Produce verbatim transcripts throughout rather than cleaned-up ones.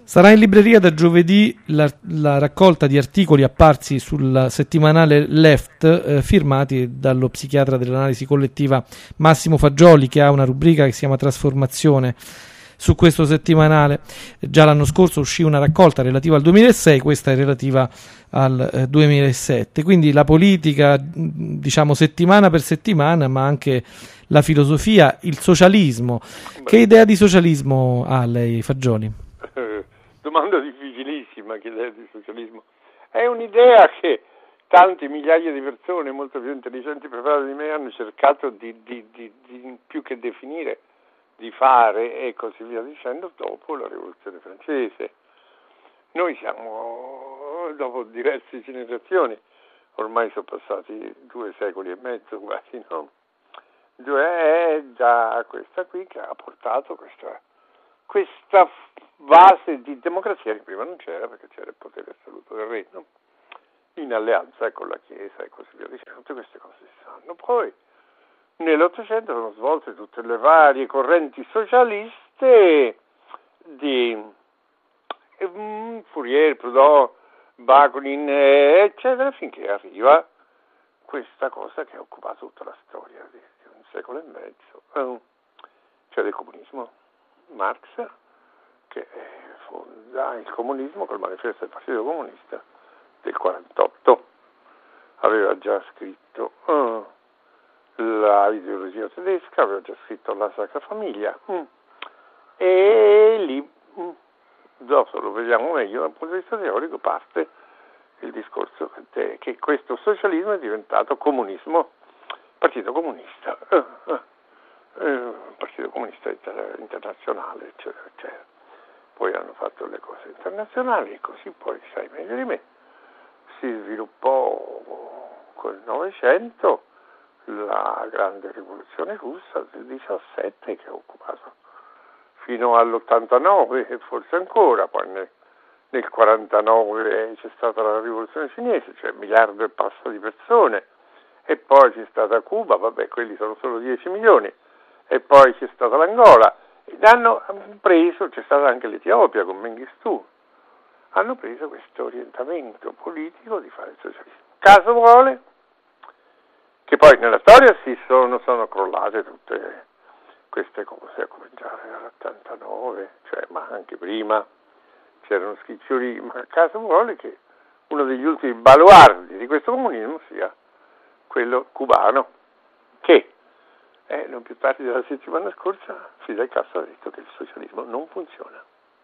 Sarà in libreria da giovedì la, la raccolta di articoli apparsi sul settimanale Left, eh, firmati dallo psichiatra dell'analisi collettiva Massimo Fagioli, che ha una rubrica che si chiama Trasformazione su questo settimanale. Già l'anno scorso uscì una raccolta relativa al duemilasei, questa è relativa al eh, duemilasette. Quindi la politica, diciamo settimana per settimana, ma anche la filosofia, il socialismo. Beh. Che idea di socialismo ha lei, Fagioli? Domanda difficilissima, che idea di socialismo. È un'idea che tante migliaia di persone molto più intelligenti e preparate di me hanno cercato di, di, di, di più che definire, di fare e così via dicendo dopo la rivoluzione francese. Noi siamo, dopo diverse generazioni, ormai sono passati due secoli e mezzo quasi, no? Due è da questa qui che ha portato questa questa base di democrazia che prima non c'era, perché c'era il potere assoluto del re, no? In alleanza con la Chiesa e così via dicendo. Tutte queste cose si sanno. Poi nell'Ottocento sono svolte tutte le varie correnti socialiste di um, Fourier, Proudhon, Bakunin, eccetera, finché arriva questa cosa che ha occupato tutta la storia di un secolo e mezzo, cioè del comunismo. Marx, che fonda il comunismo col manifesto del Partito Comunista del quarantotto, aveva già scritto uh, la ideologia tedesca, aveva già scritto la Sacra Famiglia, mm. e lì, mm, dopo lo vediamo meglio dal punto di vista teorico, parte il discorso che, che questo socialismo è diventato comunismo, Partito Comunista. Uh, uh. Eh, Partito Comunista Internazionale, eccetera, eccetera. Poi hanno fatto le cose internazionali e così poi, sai meglio di me, si sviluppò col Novecento la grande rivoluzione russa del diciassette che ha occupato fino all'ottantanove e forse ancora, poi nel, nel quarantanove c'è stata la rivoluzione cinese, cioè un miliardo e passa di persone, e poi c'è stata Cuba, vabbè, quelli sono solo dieci milioni, e poi c'è stata l'Angola, ed hanno preso, c'è stata anche l'Etiopia con Mengistu, hanno preso questo orientamento politico di fare il socialismo. Caso vuole che poi nella storia si sono, sono crollate tutte queste cose, a cominciare dall'ottantanove, cioè, ma anche prima c'erano schiccioli, ma caso vuole che uno degli ultimi baluardi di questo comunismo sia quello cubano, che Eh, non più tardi della settimana scorsa Fidel Castro ha detto che il socialismo non funziona.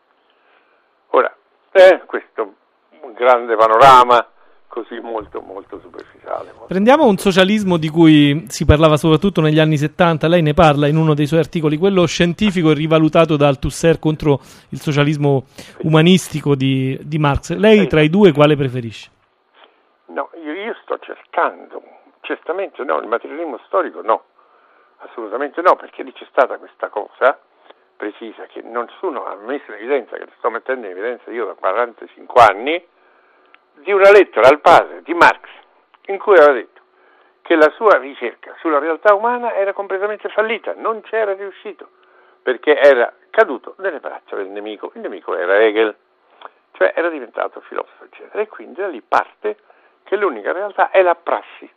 Ora, eh, questo un grande panorama così molto molto superficiale. Molto Prendiamo un socialismo di cui si parlava soprattutto negli anni settanta, lei ne parla in uno dei suoi articoli, quello scientifico e rivalutato da Althusser contro il socialismo umanistico di, di Marx. Lei sì. Tra i due quale preferisce? No, io, io sto cercando, certamente no, il materialismo storico no. Assolutamente no, perché lì c'è stata questa cosa precisa che nessuno ha messo in evidenza, che lo sto mettendo in evidenza io da quarantacinque anni, di una lettera al padre di Marx, in cui aveva detto che la sua ricerca sulla realtà umana era completamente fallita, non c'era riuscito, perché era caduto nelle braccia del nemico, il nemico era Hegel, cioè era diventato filosofo, eccetera, e quindi da lì parte che l'unica realtà è la prassi.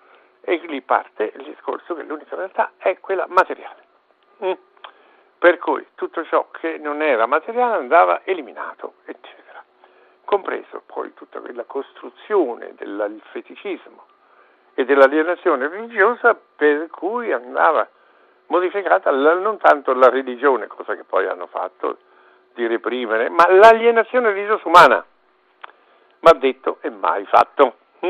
E lì parte il discorso che l'unica realtà è quella materiale. Mm. Per cui tutto ciò che non era materiale andava eliminato, eccetera. Compreso poi tutta quella costruzione del feticismo e dell'alienazione religiosa, per cui andava modificata la, non tanto la religione, cosa che poi hanno fatto di reprimere, ma l'alienazione religiosa umana. Ma detto e mai fatto. Mm.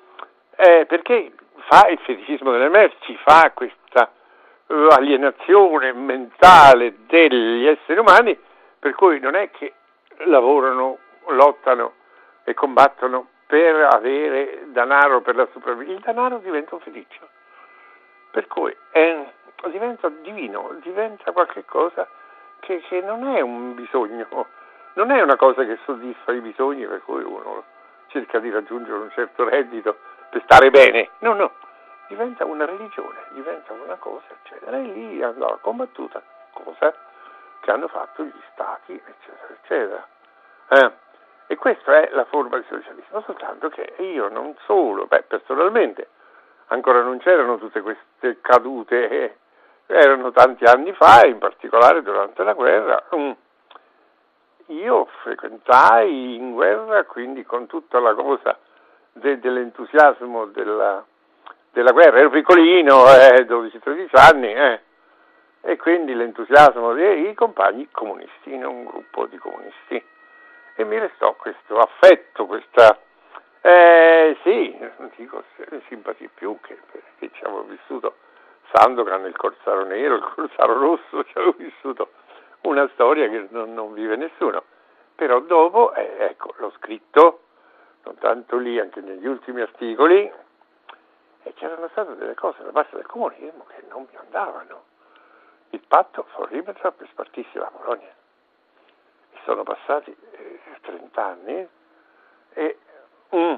Eh, perché fa il feticismo delle merci, fa questa uh, alienazione mentale degli esseri umani, per cui non è che lavorano, lottano e combattono per avere denaro per la sopravvivenza, il denaro diventa un feticcio, per cui eh, diventa divino, diventa qualche cosa che, che non è un bisogno, non è una cosa che soddisfa i bisogni, per cui uno cerca di raggiungere un certo reddito per stare bene, no, no, diventa una religione, diventa una cosa, eccetera, e lì andava combattuta, cosa che hanno fatto gli stati, eccetera, eccetera. Eh? E questa è la forma di socialismo, soltanto che io non solo, beh, personalmente, ancora non c'erano tutte queste cadute, eh, erano tanti anni fa, in particolare durante la guerra. Mm. Io frequentai in guerra, quindi con tutta la cosa de- dell'entusiasmo della, della guerra, ero piccolino, eh, dodici tredici anni, eh, e quindi l'entusiasmo dei compagni comunisti, in un gruppo di comunisti. E mi restò questo affetto, questa, eh, sì, non dico simpatia più, che perché ci avevo vissuto Sandokan, il Corsaro Nero, il Corsaro Rosso, ci avevo vissuto una storia che non, non vive nessuno. Però dopo, eh, ecco, l'ho scritto, non tanto lì, anche negli ultimi articoli, e c'erano state delle cose da parte del comunismo che non mi andavano. Il patto von Ribbentrop per spartirsi la Polonia. Sono passati eh, trenta anni e, mm,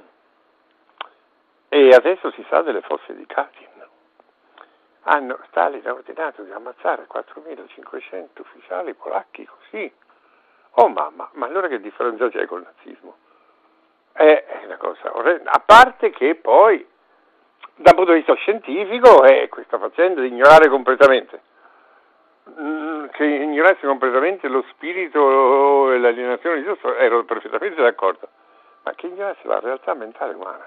e adesso si sa delle fosse di Katyn. Hanno, Stalin ha ordinato di ammazzare quattromilacinquecento ufficiali polacchi così. Oh mamma, ma allora che differenza c'è col nazismo? È una cosa orrenda. A parte che poi, dal punto di vista scientifico, è questa faccenda di ignorare completamente. Che ignorasse completamente lo spirito e l'alienazione di Dio, ero perfettamente d'accordo, ma che ignorasse la realtà mentale umana,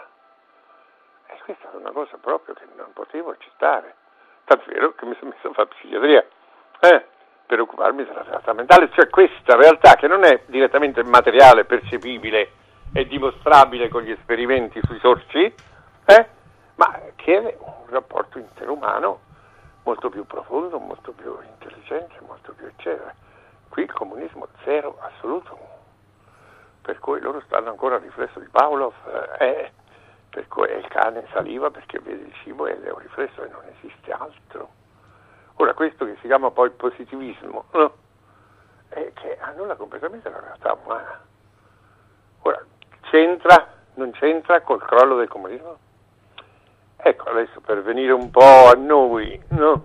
e questa è una cosa proprio che non potevo accettare, tanto è vero che mi sono messo a fare psichiatria eh, per occuparmi della realtà mentale, cioè questa realtà che non è direttamente materiale, percepibile e dimostrabile con gli esperimenti sui sorci, eh, ma che è un rapporto interumano molto più profondo, molto più intelligente, molto più eccetera. Qui il comunismo zero assoluto, per cui loro stanno ancora al riflesso di Pavlov, eh, per cui il cane saliva perché vede il cibo ed è un riflesso e non esiste altro. Ora questo che si chiama poi positivismo, no? È che annulla completamente la realtà umana. Ora, c'entra, non c'entra col crollo del comunismo? Ecco, adesso per venire un po' a noi, no?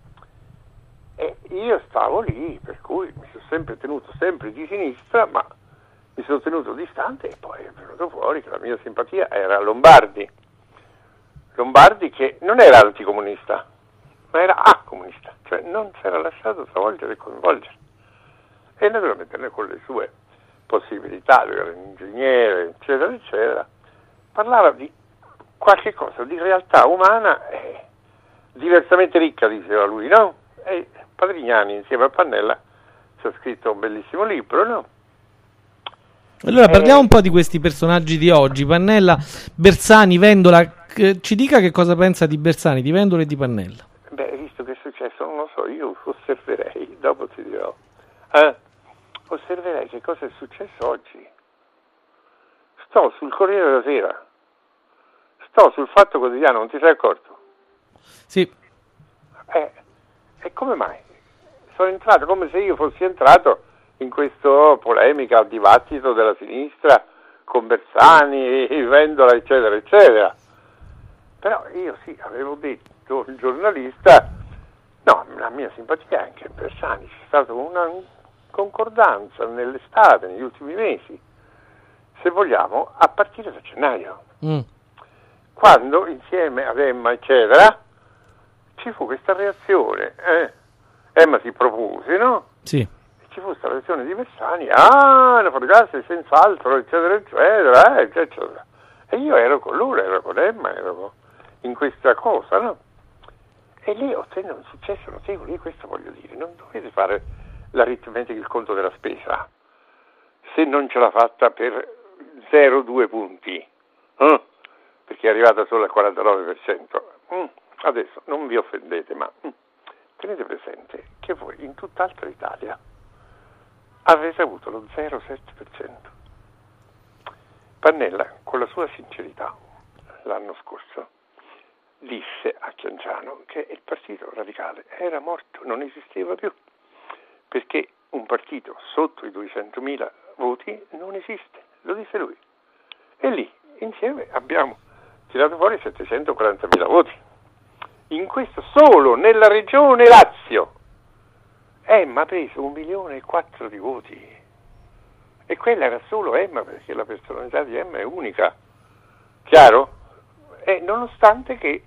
E io stavo lì, per cui mi sono sempre tenuto sempre di sinistra, ma mi sono tenuto distante e poi è venuto fuori che la mia simpatia era Lombardi. Lombardi che non era anticomunista, ma era acomunista, cioè non si era lasciato travolgere e coinvolgere. E naturalmente con le sue possibilità, lui era un ingegnere, eccetera, eccetera, parlava di qualche cosa di realtà umana eh, diversamente ricca, diceva lui, no? E Padrignani insieme a Pannella ci ha scritto un bellissimo libro, no? Allora parliamo eh, un po' di questi personaggi di oggi, Pannella, Bersani, Vendola. Ci dica che cosa pensa di Bersani, di Vendola e di Pannella. Beh, visto che è successo, non lo so, io osserverei, dopo ti dirò, eh, osserverei che cosa è successo oggi. Sto sul Corriere della Sera, sto sul Fatto Quotidiano, non ti sei accorto? Sì. Eh, e come mai? Sono entrato come se io fossi entrato in questa polemica, dibattito della sinistra con Bersani, Vendola, eccetera, eccetera. Però io sì, avevo detto il giornalista, no, la mia simpatia è anche Bersani, c'è stata una concordanza nell'estate, negli ultimi mesi, se vogliamo, a partire da gennaio. Mm. Quando insieme ad Emma, eccetera, ci fu questa reazione, eh? Emma si propose, no? Sì. E ci fu questa reazione di Bersani, ah, la fotografia senz'altro, eccetera, eccetera, eh, eccetera. E io ero con loro, ero con Emma, ero con... in questa cosa, no? E lì ottenne un successo notevole, questo voglio dire, non dovete fare l'aritmetica, il conto della spesa, se non ce l'ha fatta per zero virgola due punti, eh? Perché è arrivata solo al quarantanove per cento. Mm. Adesso non vi offendete, ma mm, tenete presente che voi in tutt'altra Italia avete avuto lo zero virgola sette per cento. Pannella, con la sua sincerità, l'anno scorso, disse a Chianciano che il partito radicale era morto, non esisteva più, perché un partito sotto i duecentomila voti non esiste, lo disse lui. E lì, insieme, abbiamo tirato fuori settecentoquarantamila voti. In questo solo nella regione Lazio Emma ha preso un milione e quattro di voti. e quella era solo Emma, perché la personalità di Emma è unica, chiaro? E nonostante che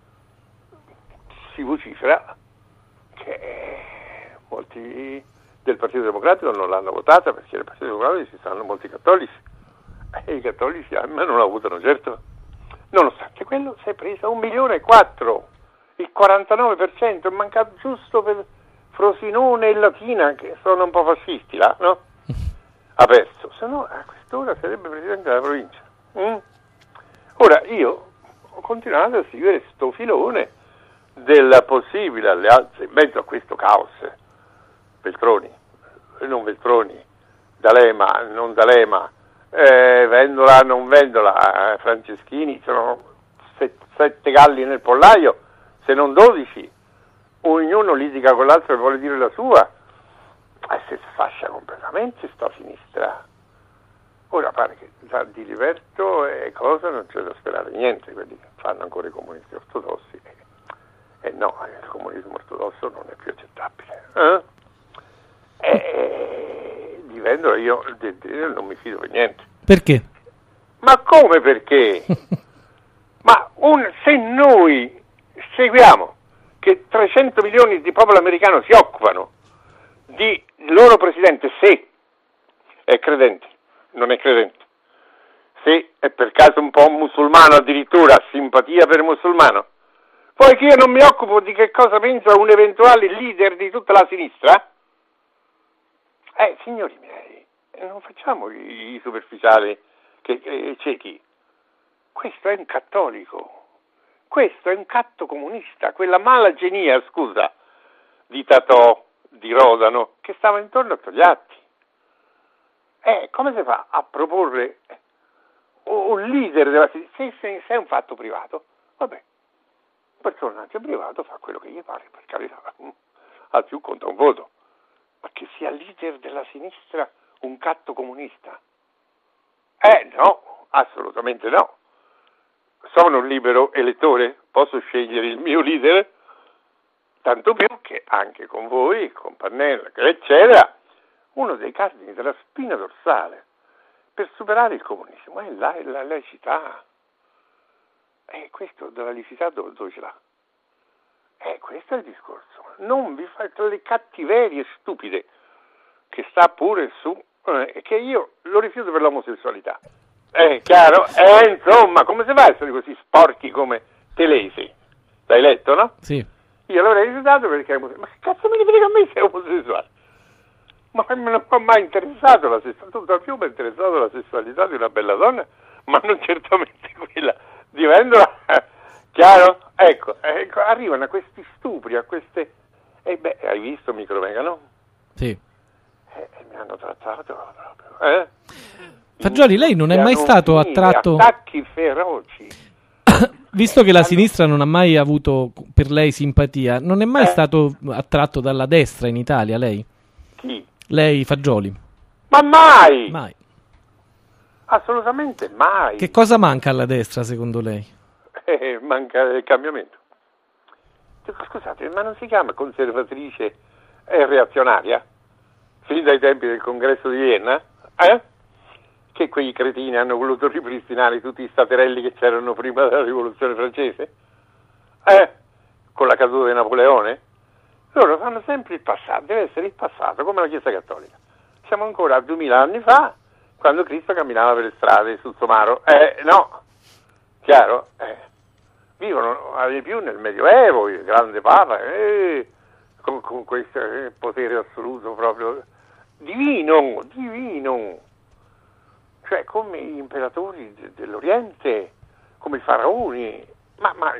si vocifera che molti del Partito Democratico non l'hanno votata, perché nel Partito Democratico ci stanno molti cattolici e i cattolici a me non la votano certo. Nonostante quello si è presa un milione e quattro, il quarantanove per cento, è mancato giusto per Frosinone e Latina, che sono un po' fascisti là, no? Ha perso, se no a quest'ora sarebbe presidente della provincia. Mm? Ora io ho continuato a seguire sto filone della possibile alleanza in mezzo a questo caos. Veltroni, non Veltroni, D'Alema, non D'Alema, eh, Vendola, non Vendola, eh, Franceschini, sono set, sette galli nel pollaio, se non dodici, ognuno litiga con l'altro e vuole dire la sua, e si sfascia completamente sta sinistra. Ora pare che da Di Liberto e cosa non c'è da sperare niente, quelli che fanno ancora i comunisti ortodossi, e eh, no, il comunismo ortodosso non è più accettabile. Eh? E di Vendola io de, de, non mi fido per niente. Perché? Ma come perché? Ma un, se noi seguiamo che trecento milioni di popolo americano si occupano di loro presidente, se è credente, non è credente, se è per caso un po' musulmano addirittura, simpatia per musulmano, poi che io non mi occupo di che cosa pensa un eventuale leader di tutta la sinistra? Eh, signori miei, non facciamo i, i superficiali che, che, ciechi. Questo è un cattolico, questo è un catto comunista, quella mala genia, scusa, di Tatò, di Rodano, che stava intorno a Togliatti. Eh, come si fa a proporre un leader della sinistra? Se, se, se è un fatto privato, vabbè, un personaggio privato fa quello che gli pare, per carità, al più conta un voto. Ma che sia leader della sinistra un catto comunista? Eh no, assolutamente no. Sono un libero elettore, posso scegliere il mio leader, tanto più che anche con voi, con Pannella, eccetera, uno dei cardini della spina dorsale per superare il comunismo è la, la laicità. E questo della laicità dove, dove ce l'ha? Eh, questo è il discorso. Non vi fate le cattiverie stupide che sta pure su, eh, che io lo rifiuto per l'omosessualità. È chiaro? Eh, insomma, come si fa a essere così sporchi come Telesi? L'hai letto, no? Sì. Io l'avrei rifiutato perché è omosessuale. Ma che cazzo me ne frega a me se è omosessuale? Ma non mi ha mai interessato la sessualità, tutt'al più mi è interessato la sessualità di una bella donna, ma non certamente quella di Vendola. Chiaro? Ecco, ecco, arrivano a questi stupri, a queste... E eh beh, hai visto Microvegano? Sì. Eh, mi hanno trattato proprio, eh? Fagioli, lei non è mai stato attratto... Attacchi feroci. Visto che la sinistra non ha mai avuto per lei simpatia, non è mai eh? stato attratto dalla destra in Italia, lei? Chi? Lei, Fagioli. Ma mai! Mai. Assolutamente mai. Che cosa manca alla destra, secondo lei? Eh, manca il cambiamento. Scusate, ma non si chiama conservatrice e reazionaria? Fin dai tempi del congresso di Vienna? Eh? Che quei cretini hanno voluto ripristinare tutti i staterelli che c'erano prima della rivoluzione francese? Eh? Con la caduta di Napoleone? Loro fanno sempre il passato, deve essere il passato, come la Chiesa Cattolica. Siamo ancora a duemila anni fa, quando Cristo camminava per le strade sul Somaro. Eh, no, chiaro? Eh. Vivono di più nel Medioevo, il grande Papa, eh, con, con questo eh, potere assoluto proprio divino, divino. Cioè come gli imperatori de- dell'Oriente, come i faraoni, ma, ma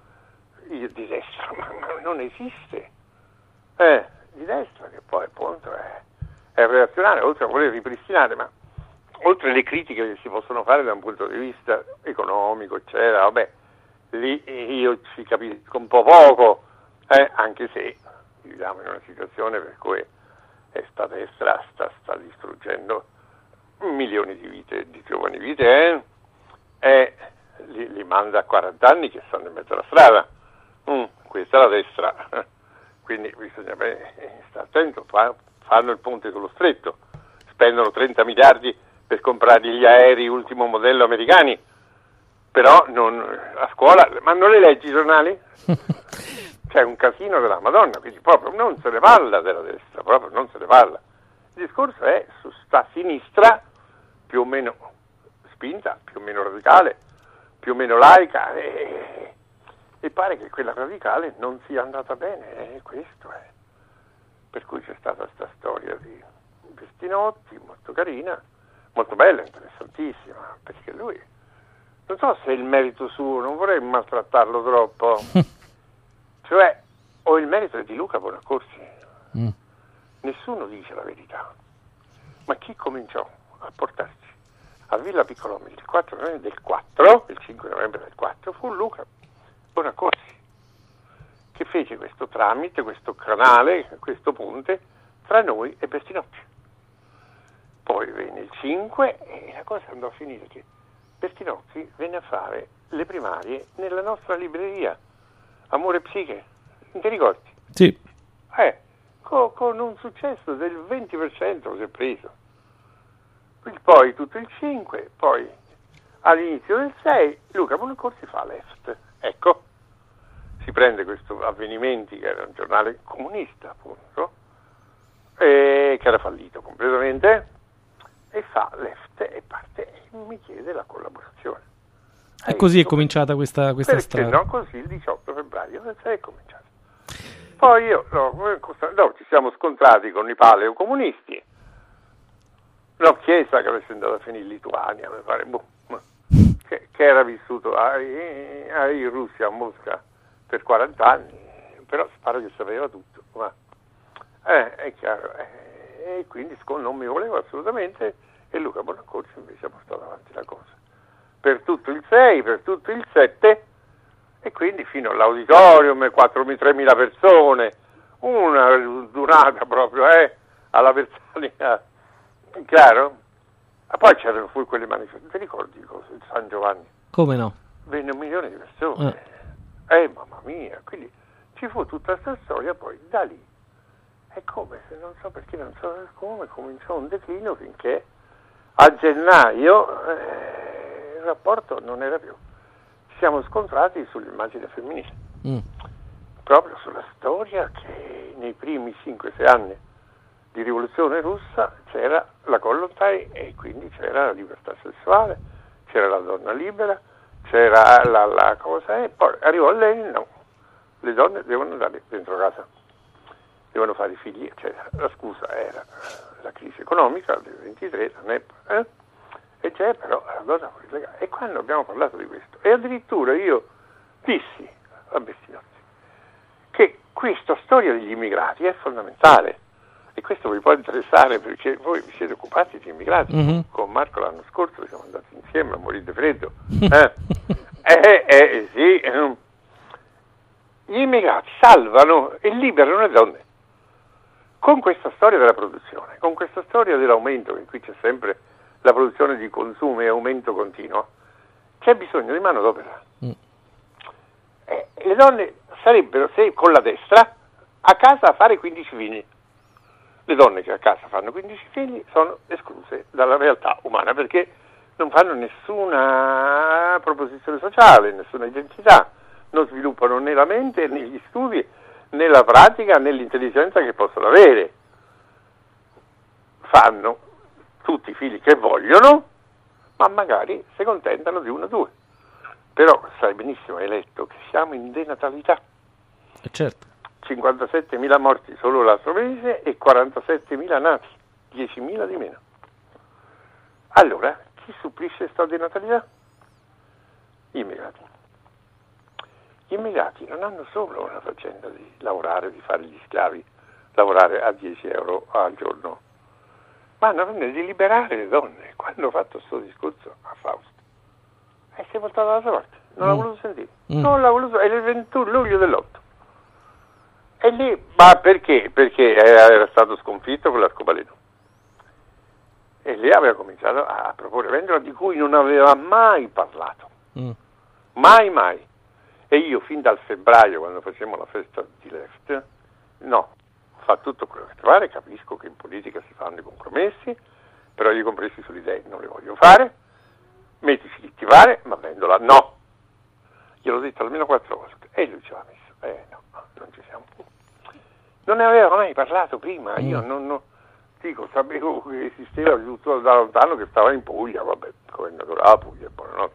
io di destra, ma, ma non esiste. Eh, di destra, che poi appunto è, è reazionario, oltre a voler ripristinare, ma oltre alle critiche che si possono fare da un punto di vista economico, eccetera, vabbè, lì io ci capisco un po' poco, eh, anche se viviamo in una situazione per cui sta destra sta, sta distruggendo milioni di vite, di giovani vite, eh, e li, li manda a quaranta anni che stanno in mezzo alla strada. Mm, questa è la destra. Quindi bisogna stare attento, fa, fanno il ponte sullo stretto, spendono trenta miliardi per comprare gli aerei ultimo modello americani, però non, a scuola, ma non le leggi i giornali? C'è un casino della Madonna, quindi proprio non se ne parla della destra, proprio non se ne parla. Il discorso è su sta sinistra, più o meno spinta, più o meno radicale, più o meno laica, e, e pare che quella radicale non sia andata bene, e questo è. Per cui c'è stata questa storia di Bestinotti, molto carina, molto bella, interessantissima, perché lui, non so se è il merito suo, non vorrei maltrattarlo troppo, cioè, o il merito è di Luca Bonaccorsi. Mm. Nessuno dice la verità, ma chi cominciò a portarci a Villa Piccolomini il quattro novembre del quattro, il cinque novembre del quattro, fu Luca Bonaccorsi, che fece questo tramite, questo canale, questo ponte tra noi e Bestinotti. Poi venne il cinque e la cosa andò a finire che Bestinotti venne a fare le primarie nella nostra libreria, Amore e Psiche, ti ricordi? Sì. Eh, con, con un successo del venti per cento si è preso. Poi tutto il cinque, poi all'inizio del sei Luca Bonaccorsi fa Left. Ecco, si prende questo Avvenimenti, che era un giornale comunista appunto, e che era fallito completamente, e fa Left e parte e mi chiede la collaborazione. E così è cominciata questa, questa perché strada. No, così il diciotto febbraio è cominciata. Poi io, no, no, ci siamo scontrati con i paleocomunisti. No, Chiesa, che avesse andato a finire in Lituania, mi pare, boh, che, che era vissuto a, a, in Russia, a Mosca, per quaranta anni, però sparo che sapeva tutto. Ma, eh, è chiaro, eh, e quindi non mi voleva assolutamente, e Luca Bonaccorsi invece ha portato avanti la cosa. Per tutto il sei, per tutto il sette, e quindi fino all'auditorium, tremila persone, una durata proprio, eh, alla Verzania, chiaro? Ah, poi c'erano pure quelle manifestazioni, ti ricordi cosa? Il San Giovanni? Come no? Venne un milione di persone, eh, eh mamma mia, quindi ci fu tutta questa storia, poi da lì, è come se, non so perché, non so come, cominciò un declino finché a gennaio eh, il rapporto non era più. Ci siamo scontrati sull'immagine femminile, mm. proprio sulla storia che nei primi cinque sei anni di rivoluzione russa c'era la Kollontai e quindi c'era la libertà sessuale, c'era la donna libera, c'era la, la cosa, e poi arrivò Lenin, no, le donne devono andare dentro casa, devono fare i figli, eccetera. La scusa era la crisi economica del ventitré, la N E P, eh? E c'è però la donna fuori legale. E quando abbiamo parlato di questo, e addirittura io dissi a Bestinotti che questa storia degli immigrati è fondamentale, e questo vi può interessare perché voi vi siete occupati di immigrati. Mm-hmm. Con Marco l'anno scorso siamo andati insieme a morire di freddo. Eh, eh, eh sì, eh. Gli immigrati salvano e liberano le donne. Con questa storia della produzione, con questa storia dell'aumento, che qui c'è sempre la produzione di consumo e aumento continuo, c'è bisogno di manodopera. Mm. Eh, le donne sarebbero, se con la destra, a casa a fare quindici figli. Le donne che a casa fanno quindici figli sono escluse dalla realtà umana perché non fanno nessuna proposizione sociale, nessuna identità, non sviluppano né la mente, né gli studi, né la pratica, né l'intelligenza che possono avere. Fanno tutti i figli che vogliono, ma magari si contentano di uno o due. Però sai benissimo, hai letto, che siamo in denatalità. E certo. cinquantasettemila morti solo l'altro mese e quarantasettemila nati, diecimila di meno. Allora, chi supplisce questa denatalità? Gli immigrati. Gli immigrati non hanno solo una faccenda di lavorare, di fare gli schiavi, lavorare a dieci euro al giorno, ma hanno voglia di liberare le donne. Quando ho fatto questo discorso a Fausto, e si è voltato dall'altra parte, non mm. l'ha voluto sentire, mm. non l'ha voluto, è il ventuno luglio dell'otto. E lì, ma perché? Perché era stato sconfitto con l'arcobaleno. E lì aveva cominciato a proporre Vendola di cui non aveva mai parlato. Mm. Mai, mai. E io fin dal febbraio, quando facevamo la festa di Left, no, fa tutto quello che trovare, capisco che in politica si fanno i compromessi, però io compresi sulle idee non le voglio fare, mettici di attivare, ma vendola no. Gliel'ho detto almeno quattro volte e lui ci aveva messo, eh no, non ci siamo. Non ne aveva mai parlato prima, io non, non dico, sapevo che esisteva giusto da lontano, che stava in Puglia, vabbè, governatore della Puglia, buonanotte.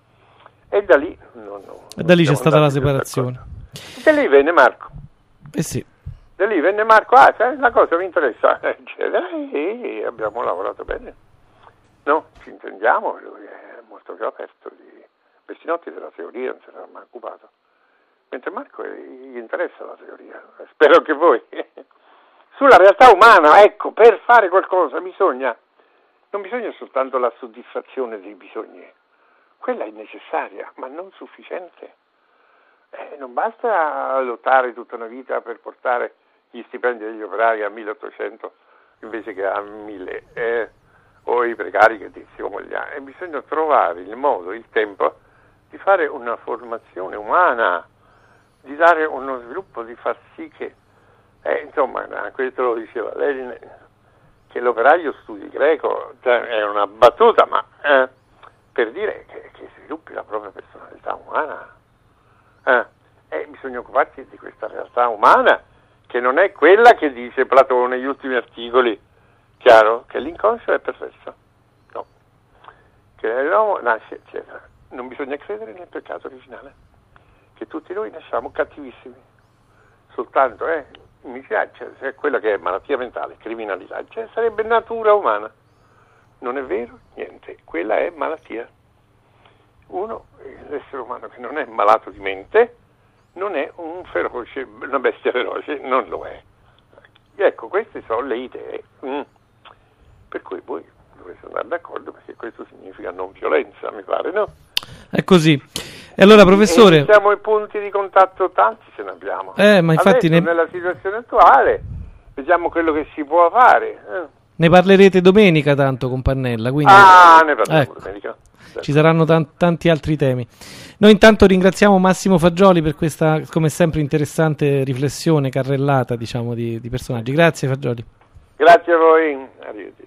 E da lì non, non, e da lì c'è stata la separazione. Da lì venne Marco. Eh sì. Da lì venne Marco, ah, sai, la cosa mi interessa, eccetera, e abbiamo lavorato bene. No, ci intendiamo, lui è molto più aperto di Bestinotti della teoria, non si era mai occupato. Mentre Marco gli interessa la teoria, spero che voi. Sulla realtà umana, ecco, per fare qualcosa bisogna, non bisogna soltanto la soddisfazione dei bisogni, quella è necessaria, ma non sufficiente. Eh, non basta lottare tutta una vita per portare gli stipendi degli operai a milleottocento invece che a mille, eh, o i precari che dissi come gli altri. E bisogna trovare il modo, il tempo di fare una formazione umana, di dare uno sviluppo, di far sì che, eh, insomma, questo lo diceva Lenin, che l'operaio studi greco, cioè, è una battuta, ma eh, per dire che, che sviluppi la propria personalità umana. Eh, eh, bisogna occuparsi di questa realtà umana, che non è quella che dice Platone negli ultimi articoli, chiaro, che l'inconscio è perfetto, no, che l'uomo nasce, eccetera. Non bisogna credere nel peccato originale, che tutti noi nasciamo cattivissimi, soltanto, eh, mi piace, cioè, quella che è malattia mentale, criminalità, cioè sarebbe natura umana, non è vero, niente, quella è malattia. Uno, l'essere umano che non è malato di mente, non è un feroce, una bestia feroce, non lo è. Ecco, queste sono le idee, mm. per cui voi dovete andare d'accordo, perché questo significa non violenza, mi pare, no? È così. E allora, professore... E siamo i punti di contatto, tanti ce ne abbiamo. Eh, ma infatti adesso, ne... nella situazione attuale, vediamo quello che si può fare. Eh. Ne parlerete domenica tanto con Pannella, quindi... Ah, ne parliamo ecco. domenica. Ci saranno t- tanti altri temi. Noi intanto ringraziamo Massimo Fagioli per questa, come sempre, interessante riflessione carrellata, diciamo, di, di personaggi. Grazie Fagioli. Grazie a voi. Arrivederci.